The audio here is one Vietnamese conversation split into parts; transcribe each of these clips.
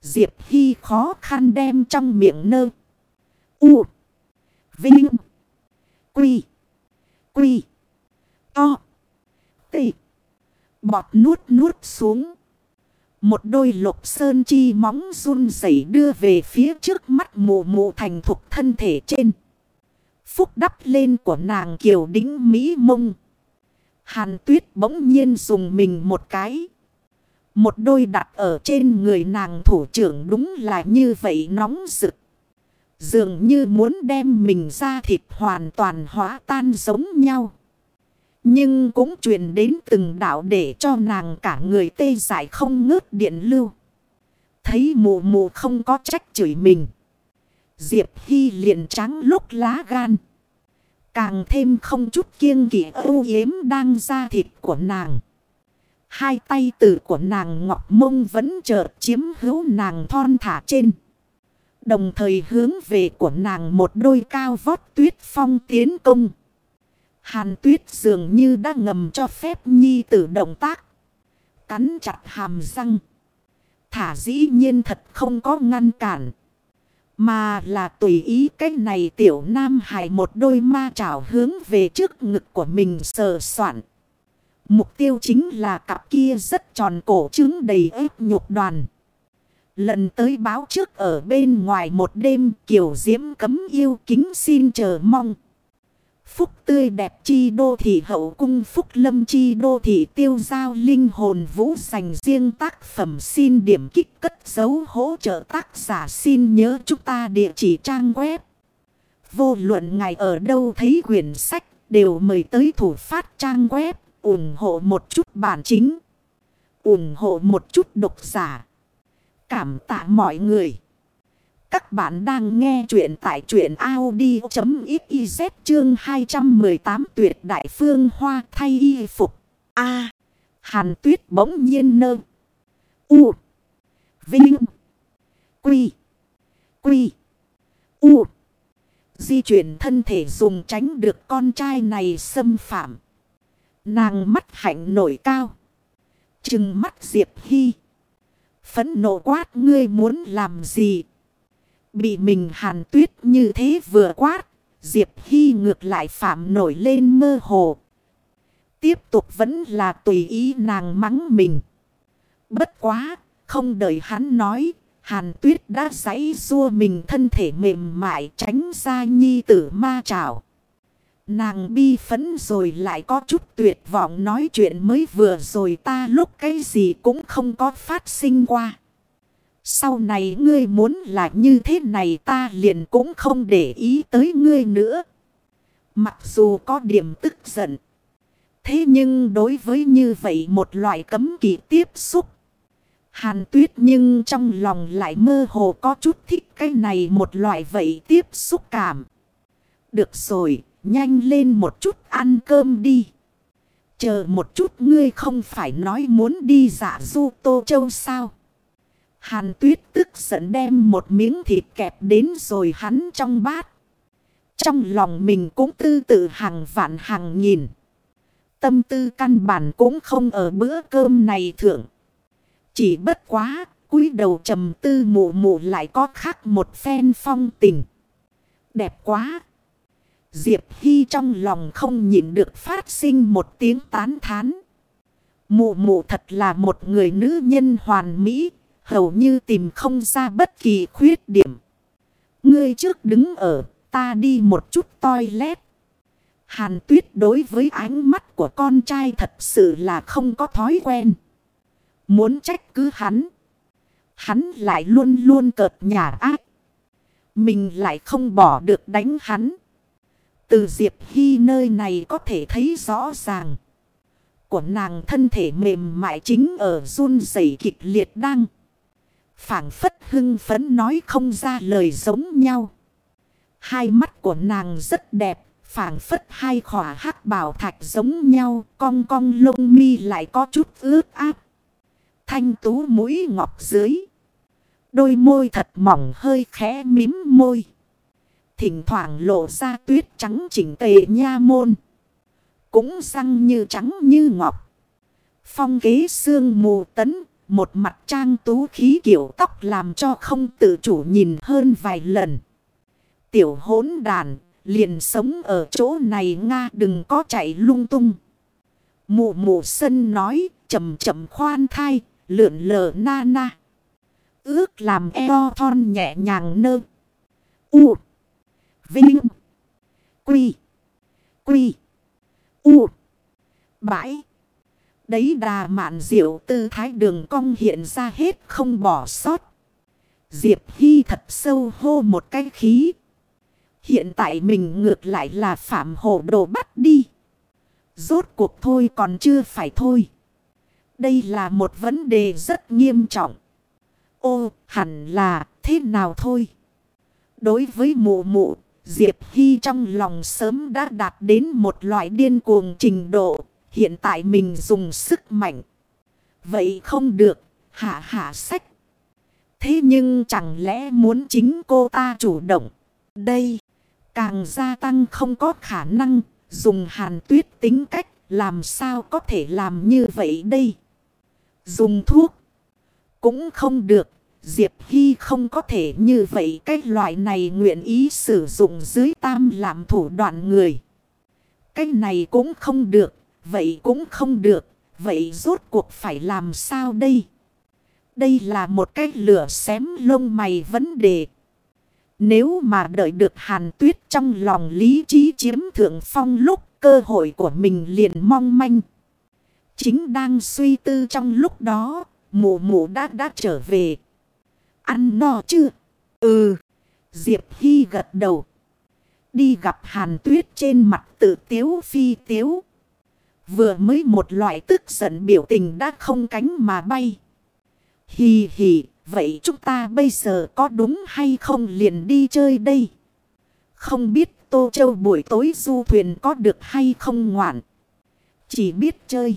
Diệp Hy khó khăn đem trong miệng nơ. U. Vinh. Quy. Quy. To. Tị. Bọt nuốt xuống. Một đôi lục sơn chi móng run rẩy đưa về phía trước mắt mụ mụ thành thục thân thể trên. Phúc đắp lên của nàng kiều đĩnh mỹ mông. Hàn Tuyết bỗng nhiên dùng mình một cái. Một đôi đặt ở trên người nàng thủ trưởng đúng là như vậy nóng rực. Dường như muốn đem mình ra thịt hoàn toàn hóa tan giống nhau. Nhưng cũng truyền đến từng đạo để cho nàng cả người tê dại không ngớt điện lưu. Thấy mụ mụ không có trách chửi mình. Diệp Hy liền trắng lúc lá gan. Càng thêm không chút kiêng kỵ âu yếm đang ra thịt của nàng. Hai tay tử của nàng ngọc mông vẫn chợt chiếm hữu nàng thon thả trên. Đồng thời hướng về của nàng một đôi cao vót tuyết phong tiến công. Hàn Tuyết dường như đã ngầm cho phép nhi tử động tác. Cắn chặt hàm răng. Thả dĩ nhiên thật không có ngăn cản. Mà là tùy ý cái này tiểu nam hài một đôi ma trảo hướng về trước ngực của mình sờ soạn. Mục tiêu chính là cặp kia rất tròn cổ trứng đầy ép nhục đoàn. Lần tới báo trước ở bên ngoài một đêm kiều diễm cấm yêu kính xin chờ mong. Phúc tươi đẹp chi đô thị hậu cung phúc lâm chi đô thị tiêu giao linh hồn vũ dành riêng tác phẩm xin điểm kích cất dấu hỗ trợ tác giả xin nhớ chúng ta địa chỉ trang web. Vô luận ngài ở đâu thấy quyển sách đều mời tới thủ phát trang web ủng hộ một chút bản chính. Ủng hộ một chút độc giả. Cảm tạ mọi người. Các bạn đang nghe chuyện tại truyện audio.xyz chương 218 tuyệt đại phương hoa thay y phục. Hàn Tuyết bỗng nhiên nơ. U. Vinh. Quy. Quy. U. Di chuyển thân thể dùng tránh được con trai này xâm phạm. Nàng mắt hạnh nổi cao. Trừng mắt Diệp Hy. Phẫn nộ quát ngươi muốn làm gì? Bị mình Hàn Tuyết như thế vừa quát. Diệp Hy ngược lại phạm nổi lên mơ hồ. Tiếp tục vẫn là tùy ý nàng mắng mình. Bất quá, không đợi hắn nói. Hàn Tuyết đã giãy giụa mình thân thể mềm mại tránh ra nhi tử ma trảo. Nàng bi phẫn rồi lại có chút tuyệt vọng nói chuyện mới vừa rồi ta lúc cái gì cũng không có phát sinh qua. Sau này ngươi muốn là như thế này ta liền cũng không để ý tới ngươi nữa. Mặc dù có điểm tức giận. Thế nhưng đối với như vậy một loại cấm kỵ tiếp xúc. Hàn Tuyết nhưng trong lòng lại mơ hồ có chút thích cái này một loại vậy tiếp xúc cảm. Được rồi, nhanh lên một chút ăn cơm đi. Chờ một chút ngươi không phải nói muốn đi dã du Tô Châu sao? Hàn Tuyết tức giận đem một miếng thịt kẹp đến rồi hắn trong bát. Trong lòng mình cũng tư tự hàng vạn hàng nghìn. Tâm tư căn bản cũng không ở bữa cơm này thượng. Chỉ bất quá, cúi đầu trầm tư mụ mụ lại có khác một phen phong tình. Đẹp quá! Diệp Hy trong lòng không nhịn được phát sinh một tiếng tán thán. Mụ mụ thật là một người nữ nhân hoàn mỹ, hầu như tìm không ra bất kỳ khuyết điểm. Ngươi trước đứng ở, ta đi một chút toilet. Hàn Tuyết đối với ánh mắt của con trai thật sự là không có thói quen. Muốn trách cứ hắn. Hắn lại luôn luôn cợt nhả ác. Mình lại không bỏ được đánh hắn. Từ Diệp Hy nơi này có thể thấy rõ ràng. Của nàng thân thể mềm mại chính ở run rẩy kịch liệt đang. Phảng phất hưng phấn nói không ra lời giống nhau. Hai mắt của nàng rất đẹp. Phảng phất hai khỏa hắc bảo thạch giống nhau. Cong cong lông mi lại có chút ướt áp. Thanh tú mũi ngọc dưới. Đôi môi thật mỏng hơi khẽ mím môi. Thỉnh thoảng lộ ra tuyết trắng chỉnh tề nha môn. Cũng răng như trắng như ngọc. Phong kế sương mù tấn. một mặt trang tú khí kiểu tóc làm cho không tự chủ nhìn hơn vài lần. Tiểu hỗn đàn, liền sống ở chỗ này Nga, đừng có chạy lung tung. Mụ mụ sân nói, chậm chậm khoan thai, lượn lờ na na. Ước làm eo thon nhẹ nhàng nơ. U. Vinh. Quy. Quy. U. Bãi. Đấy đà mạn diệu tư thái đường cong hiện ra hết không bỏ sót. Diệp Hy thật sâu hô một cái khí. Hiện tại mình ngược lại là phạm hổ đồ bắt đi. Rốt cuộc thôi còn chưa phải thôi. Đây là một vấn đề rất nghiêm trọng. Ô, hẳn là thế nào thôi. Đối với mụ mụ, Diệp Hy trong lòng sớm đã đạt đến một loại điên cuồng trình độ. Hiện tại mình dùng sức mạnh. Vậy không được, hạ sách. Thế nhưng chẳng lẽ muốn chính cô ta chủ động. Đây, càng gia tăng không có khả năng. Dùng Hàn Tuyết tính cách, làm sao có thể làm như vậy đây. Dùng thuốc cũng không được. Diệp Hy không có thể như vậy. Cái loại này nguyện ý sử dụng dưới tam làm thủ đoạn người. Cái này cũng không được. Vậy cũng không được. Vậy rốt cuộc phải làm sao đây? Đây là một cái lửa xém lông mày vấn đề. Nếu mà đợi được Hàn Tuyết trong lòng lý trí chiếm thượng phong lúc cơ hội của mình liền mong manh. Chính đang suy tư trong lúc đó, mụ mụ đã trở về. Ăn no chưa? Ừ. Diệp Hy gật đầu. Đi gặp Hàn Tuyết trên mặt tự tiếu phi tiếu. Vừa mới một loại tức giận biểu tình đã không cánh mà bay. Hì hì, vậy chúng ta bây giờ có đúng hay không liền đi chơi đây? Không biết Tô Châu buổi tối du thuyền có được hay không ngoạn. Chỉ biết chơi.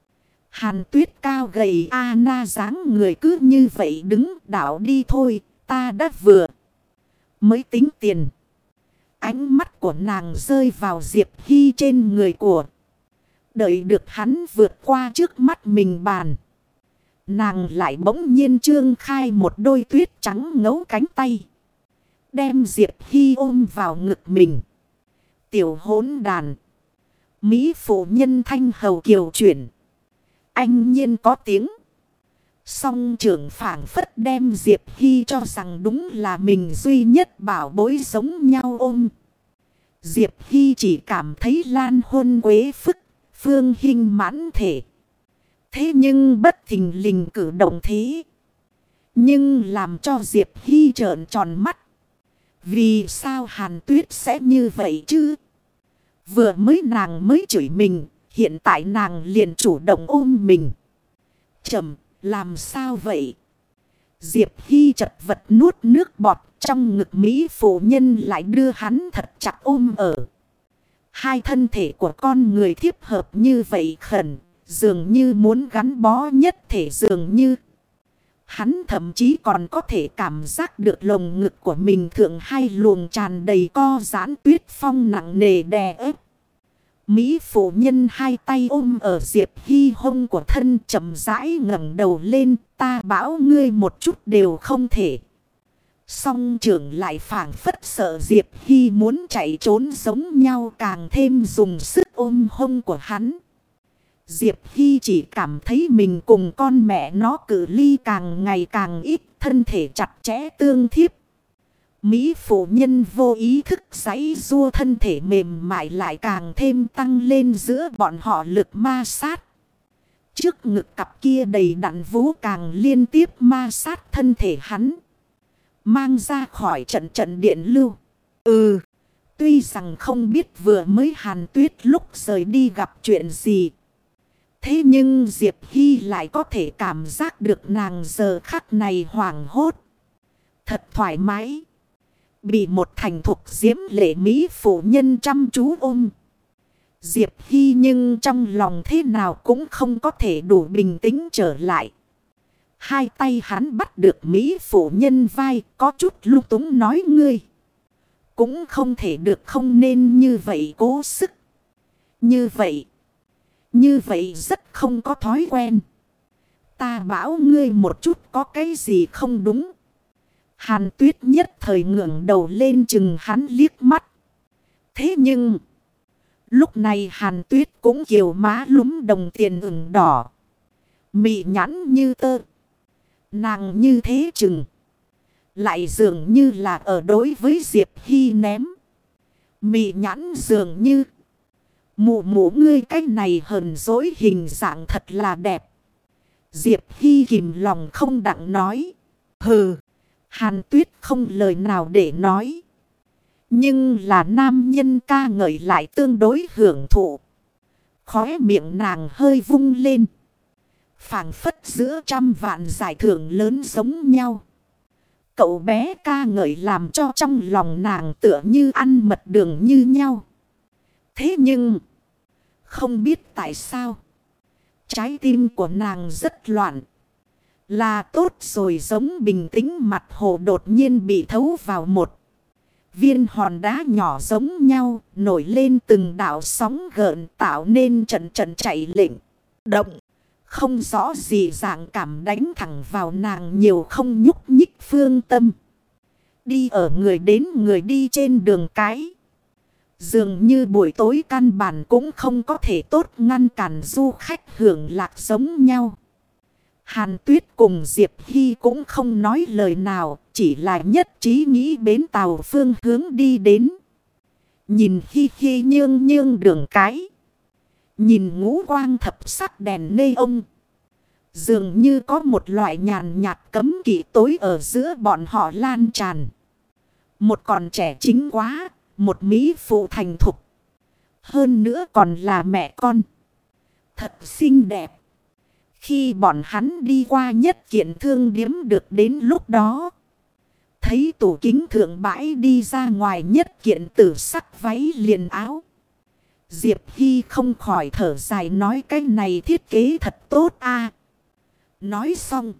Hàn Tuyết cao gầy na dáng người cứ như vậy đứng đảo đi thôi, ta đã vừa mới tính tiền. Ánh mắt của nàng rơi vào Diệp Hy trên người của. Đợi được hắn vượt qua trước mắt mình bàn. Nàng lại bỗng nhiên trương khai một đôi tuyết trắng ngấu cánh tay. Đem Diệp Hy ôm vào ngực mình. Tiểu hỗn đàn. Mỹ phụ nhân thanh hầu kiều chuyển. Anh nhiên có tiếng. Song trưởng phảng phất đem Diệp Hy cho rằng đúng là mình duy nhất bảo bối giống nhau ôm. Diệp Hy chỉ cảm thấy lan hôn quế phức, phương hình mãn thể. Thế nhưng bất thình lình cử động thế. Nhưng làm cho Diệp Hy trợn tròn mắt. Vì sao Hàn Tuyết sẽ như vậy chứ? Vừa mới nàng mới chửi mình. Hiện tại nàng liền chủ động ôm mình. Chậm, làm sao vậy? Diệp Hy chật vật nuốt nước bọt. Trong ngực Mỹ phụ nhân lại đưa hắn thật chặt ôm ở. Hai thân thể của con người thiếp hợp như vậy khẩn. Dường như muốn gắn bó nhất thể dường như. Hắn thậm chí còn có thể cảm giác được lồng ngực của mình thượng hai luồng tràn đầy co giãn tuyết phong nặng nề đè ép. Mỹ phụ nhân hai tay ôm ở Diệp Hy hông của thân chậm rãi ngẩng đầu lên. Ta bảo ngươi một chút đều không thể. Song trưởng lại phảng phất sợ Diệp Hy muốn chạy trốn giống nhau càng thêm dùng sức ôm hông của hắn. Diệp Hy chỉ cảm thấy mình cùng con mẹ nó cự ly càng ngày càng ít, thân thể chặt chẽ tương thiếp. Mỹ phụ nhân vô ý thức giãy giụa, thân thể mềm mại lại càng thêm tăng lên giữa bọn họ lực ma sát. Trước ngực cặp kia đầy đặn vú càng liên tiếp ma sát thân thể hắn. Mang ra khỏi trận điện lưu. Tuy rằng không biết vừa mới Hàn Tuyết lúc rời đi gặp chuyện gì. Thế nhưng Diệp Hy lại có thể cảm giác được nàng giờ khắc này hoảng hốt. Thật thoải mái. Bị một thành thục diễm lệ Mỹ phụ nhân chăm chú ôm. Diệp Hy nhưng trong lòng thế nào cũng không có thể đủ bình tĩnh trở lại. Hai tay hắn bắt được Mỹ phụ nhân vai, có chút lung túng nói ngươi. Cũng không thể được, không nên như vậy cố sức. Như vậy rất không có thói quen. Ta bảo ngươi một chút có cái gì không đúng. Hàn Tuyết nhất thời ngẩng đầu lên chừng hắn liếc mắt. Thế nhưng, lúc này Hàn Tuyết cũng kiều má lúm đồng tiền ửng đỏ. Mị nhãn như tơ. Nàng như thế chừng. Lại dường như là ở đối với Diệp Hy ném. Mị nhãn dường như. Mụ mụ ngươi cái này hờn dỗi hình dạng thật là đẹp. Diệp Hy kìm lòng không đặng nói. Hừ. Hàn Tuyết không lời nào để nói. Nhưng là nam nhân ca ngợi lại tương đối hưởng thụ. Khóe miệng nàng hơi vung lên. Phảng phất giữa trăm vạn giải thưởng lớn giống nhau. Cậu bé ca ngợi làm cho trong lòng nàng tựa như ăn mật đường như nhau. Thế nhưng, không biết tại sao, trái tim của nàng rất loạn. Là tốt rồi, giống bình tĩnh mặt hồ đột nhiên bị thấu vào một viên hòn đá nhỏ giống nhau, nổi lên từng đạo sóng gợn tạo nên trận trận chạy lệnh động. Không rõ gì dạng cảm đánh thẳng vào nàng nhiều không nhúc nhích phương tâm. Đi ở người đến người đi trên đường cái. Dường như buổi tối căn bản cũng không có thể tốt ngăn cản du khách hưởng lạc giống nhau. Hàn Tuyết cùng Diệp Hy cũng không nói lời nào, chỉ là nhất trí nghĩ bến tàu phương hướng đi đến. Nhìn Hy Hy nhương nhương đường cái. Nhìn ngũ quang thập sắc đèn nê ông. Dường như có một loại nhàn nhạt cấm kỵ tối ở giữa bọn họ lan tràn. Một còn trẻ chính quá, một mỹ phụ thành thục. Hơn nữa còn là mẹ con. Thật xinh đẹp. Khi bọn hắn đi qua nhất kiện thương điếm được đến lúc đó. Thấy tủ kính thượng bãi đi ra ngoài nhất kiện tử sắc váy liền áo. Diệp Hy không khỏi thở dài nói cái này thiết kế thật tốt a. Nói xong.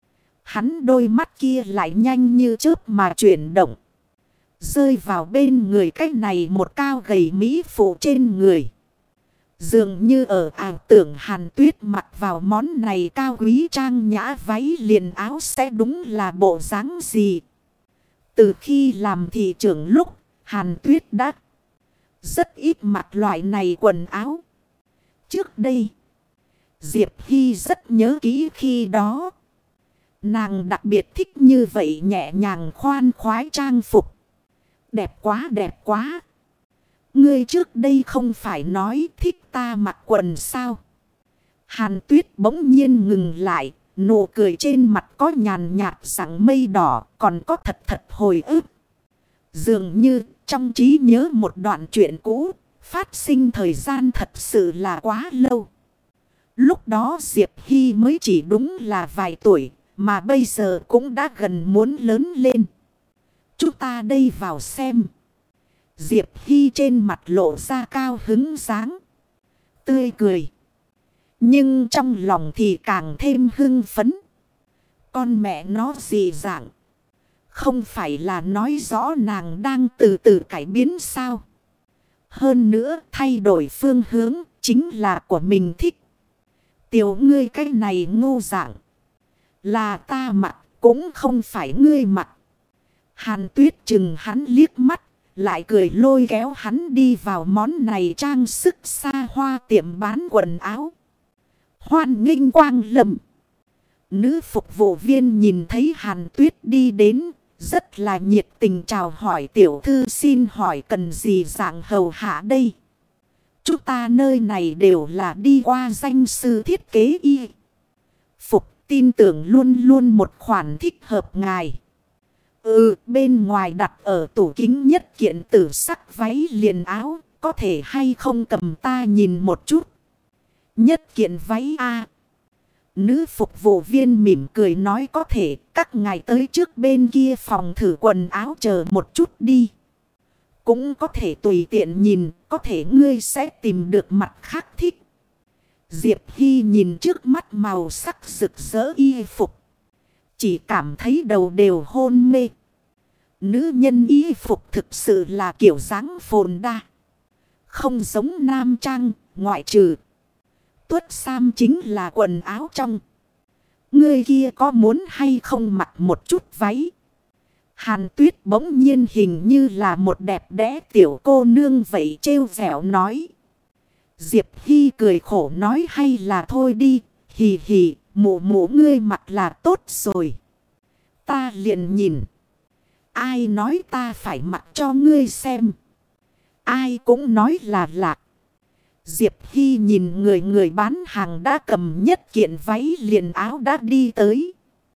Hắn đôi mắt kia lại nhanh như chớp mà chuyển động. Rơi vào bên người cái này một cao gầy mỹ phụ trên người. Dường như ở ảo tưởng Hàn Tuyết mặc vào món này cao quý trang nhã váy liền áo sẽ đúng là bộ dáng gì. Từ khi làm thị trưởng lúc Hàn Tuyết đã rất ít mặc loại này quần áo. Trước đây Diệp Hy rất nhớ kỹ khi đó. Nàng đặc biệt thích như vậy nhẹ nhàng khoan khoái trang phục. Đẹp quá đẹp quá. Ngươi trước đây không phải nói thích ta mặc quần sao? Hàn Tuyết bỗng nhiên ngừng lại. Nụ cười trên mặt có nhàn nhạt sẵn mây đỏ. Còn có thật thật hồi ức. Dường như trong trí nhớ một đoạn chuyện cũ. Phát sinh thời gian thật sự là quá lâu. Lúc đó Diệp Hy mới chỉ đúng là vài tuổi. Mà bây giờ cũng đã gần muốn lớn lên. Chúng ta đây vào xem. Diệp Hy trên mặt lộ ra cao hứng dáng. Tươi cười. Nhưng trong lòng thì càng thêm hưng phấn. Con mẹ nó gì dạng. Không phải là nói rõ nàng đang từ từ cải biến sao. Hơn nữa thay đổi phương hướng chính là của mình thích. Tiểu ngươi cái này ngu dạng. Là ta mặc cũng không phải ngươi mặc. Hàn Tuyết chừng hắn liếc mắt. Lại cười lôi kéo hắn đi vào món này trang sức xa hoa tiệm bán quần áo. Hoan nghênh quang lâm. Nữ phục vụ viên nhìn thấy Hàn Tuyết đi đến. Rất là nhiệt tình chào hỏi tiểu thư xin hỏi cần gì dạng hầu hạ đây. Chúng ta nơi này đều là đi qua danh sư thiết kế y phục, tin tưởng luôn luôn một khoản thích hợp ngài. Bên ngoài đặt ở tủ kính nhất kiện tử sắc váy liền áo, có thể hay không cầm ta nhìn một chút. Nhất kiện váy a. Nữ phục vụ viên mỉm cười nói có thể, các ngài tới trước bên kia phòng thử quần áo chờ một chút đi. Cũng có thể tùy tiện nhìn, có thể ngươi sẽ tìm được mặt khác thích. Diệp Hy nhìn trước mắt màu sắc rực rỡ y phục. Chỉ cảm thấy đầu đều hôn mê. Nữ nhân y phục thực sự là kiểu dáng phồn đa. Không giống nam trang, ngoại trừ tuất sam chính là quần áo trong. Ngươi kia có muốn hay không mặc một chút váy? Hàn Tuyết bỗng nhiên hình như là một đẹp đẽ tiểu cô nương vậy trêu vẻo nói. Diệp Hy cười khổ nói hay là thôi đi, hì hì, mụ mụ ngươi mặc là tốt rồi. Ta liền nhìn. Ai nói ta phải mặc cho ngươi xem. Ai cũng nói là lạc. Diệp Hy nhìn người bán hàng đã cầm nhất kiện váy liền áo đã đi tới.